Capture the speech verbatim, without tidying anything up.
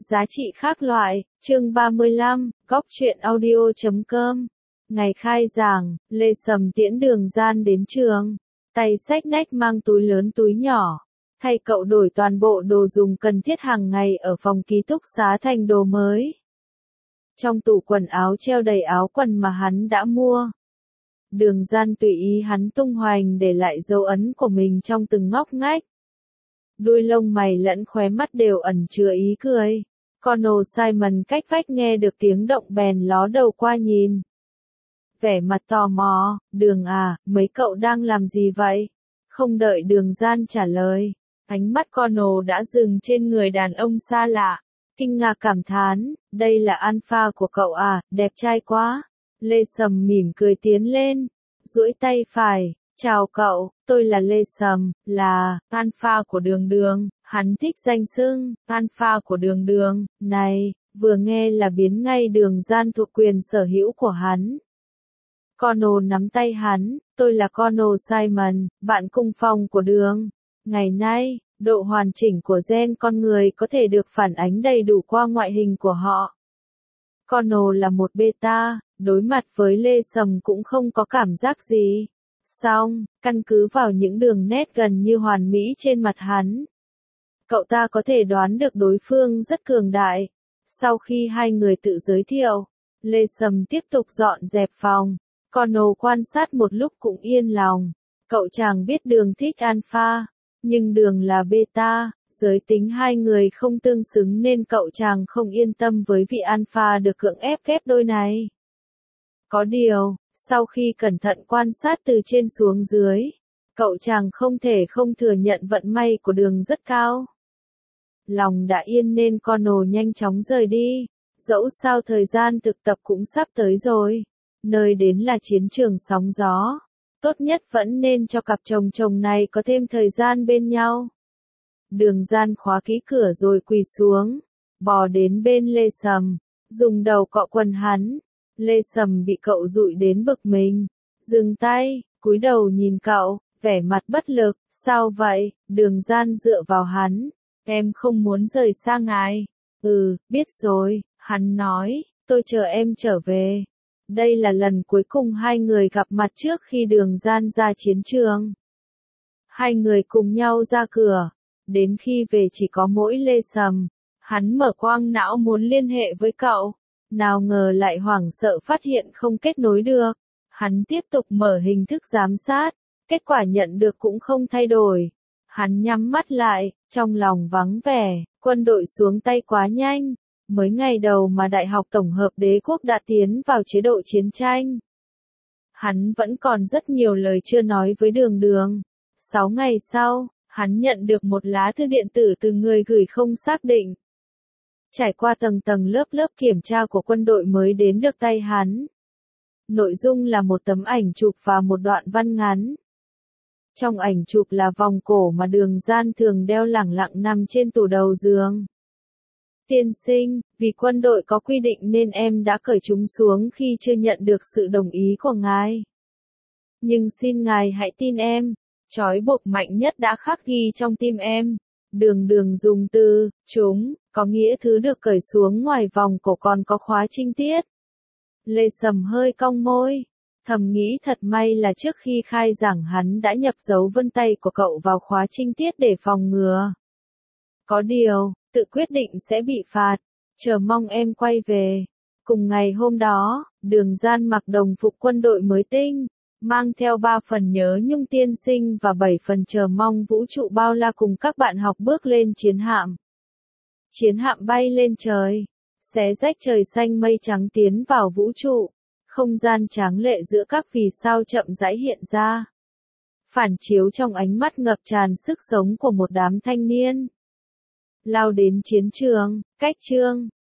Giá trị khác loại, chương ba mươi lăm, góc truyện audio chấm com. Ngày khai giảng, Lê Sầm tiễn Đường Gian đến trường. Tay xách nách mang túi lớn túi nhỏ. Thay cậu đổi toàn bộ đồ dùng cần thiết hàng ngày ở phòng ký túc xá thành đồ mới. Trong tủ quần áo treo đầy áo quần mà hắn đã mua. Đường Gian tùy ý hắn tung hoành để lại dấu ấn của mình trong từng ngóc ngách. Đuôi lông mày lẫn khóe mắt đều ẩn chứa ý cười. Connor Simon cách vách nghe được tiếng động bèn ló đầu qua nhìn. Vẻ mặt tò mò, Đường à, mấy cậu đang làm gì vậy? Không đợi Đường Gian trả lời, ánh mắt Connor đã dừng trên người đàn ông xa lạ. Kinh ngạc cảm thán, đây là alpha của cậu à, đẹp trai quá. Lê Sầm mỉm cười tiến lên, duỗi tay phải, chào cậu, tôi là Lê Sầm, là alpha của Đường Đường. Hắn thích danh xưng alpha của Đường Đường này, vừa nghe là biến ngay Đường Gian thuộc quyền sở hữu của hắn. Connor nắm tay hắn, tôi là Connor Simon, bạn cùng phòng của Đường. Ngày nay, độ hoàn chỉnh của gen con người có thể được phản ánh đầy đủ qua ngoại hình của họ. Connor là một beta, đối mặt với Lê Sầm cũng không có cảm giác gì. Song, căn cứ vào những đường nét gần như hoàn mỹ trên mặt hắn, cậu ta có thể đoán được đối phương rất cường đại. Sau khi hai người tự giới thiệu, Lê Sầm tiếp tục dọn dẹp phòng. Connor quan sát một lúc cũng yên lòng. Cậu chàng biết Đường thích alpha, nhưng Đường là beta, giới tính hai người không tương xứng nên cậu chàng không yên tâm với vị alpha được cưỡng ép ghép đôi này. Có điều, sau khi cẩn thận quan sát từ trên xuống dưới, cậu chàng không thể không thừa nhận vận may của Đường rất cao. Lòng đã yên nên Connor nhanh chóng rời đi, dẫu sao thời gian thực tập cũng sắp tới rồi. Nơi đến là chiến trường sóng gió. Tốt nhất vẫn nên cho cặp chồng chồng này có thêm thời gian bên nhau. Đường Gian khóa kỹ cửa rồi quỳ xuống, bò đến bên Lê Sầm, dùng đầu cọ quần hắn. Lê Sầm bị cậu dụi đến bực mình, dừng tay, cúi đầu nhìn cậu, vẻ mặt bất lực. Sao vậy? Đường Gian dựa vào hắn. Em không muốn rời xa ngài. Ừ, biết rồi, hắn nói, tôi chờ em trở về. Đây là lần cuối cùng hai người gặp mặt trước khi Đường Gian ra chiến trường. Hai người cùng nhau ra cửa, đến khi về chỉ có mỗi Lê Sầm. Hắn mở quang não muốn liên hệ với cậu, nào ngờ lại hoảng sợ phát hiện không kết nối được. Hắn tiếp tục mở hình thức giám sát, kết quả nhận được cũng không thay đổi. Hắn nhắm mắt lại, trong lòng vắng vẻ, quân đội xuống tay quá nhanh. Mới ngày đầu mà Đại học Tổng hợp Đế quốc đã tiến vào chế độ chiến tranh. Hắn vẫn còn rất nhiều lời chưa nói với Đường Đường. Sáu ngày sau, hắn nhận được một lá thư điện tử từ người gửi không xác định. Trải qua tầng tầng lớp lớp kiểm tra của quân đội mới đến được tay hắn. Nội dung là một tấm ảnh chụp và một đoạn văn ngắn. Trong ảnh chụp là vòng cổ mà Đường Gian thường đeo lẳng lặng nằm trên tủ đầu giường. Tiên sinh, vì quân đội có quy định nên em đã cởi chúng xuống khi chưa nhận được sự đồng ý của ngài. Nhưng xin ngài hãy tin em, trói buộc mạnh nhất đã khắc ghi trong tim em. Đường Đường dùng từ, chúng, có nghĩa thứ được cởi xuống ngoài vòng cổ còn có khóa trinh tiết. Lê Sầm hơi cong môi, thầm nghĩ thật may là trước khi khai giảng hắn đã nhập dấu vân tay của cậu vào khóa trinh tiết để phòng ngừa. Có điều, tự quyết định sẽ bị phạt, chờ mong em quay về. Cùng ngày hôm đó, Đường Gian mặc đồng phục quân đội mới tinh, mang theo ba phần nhớ nhung tiên sinh và bảy phần chờ mong vũ trụ bao la cùng các bạn học bước lên chiến hạm. Chiến hạm bay lên trời, xé rách trời xanh mây trắng tiến vào vũ trụ, không gian tráng lệ giữa các vì sao chậm rãi hiện ra. Phản chiếu trong ánh mắt ngập tràn sức sống của một đám thanh niên. Lao đến chiến trường, cách chương,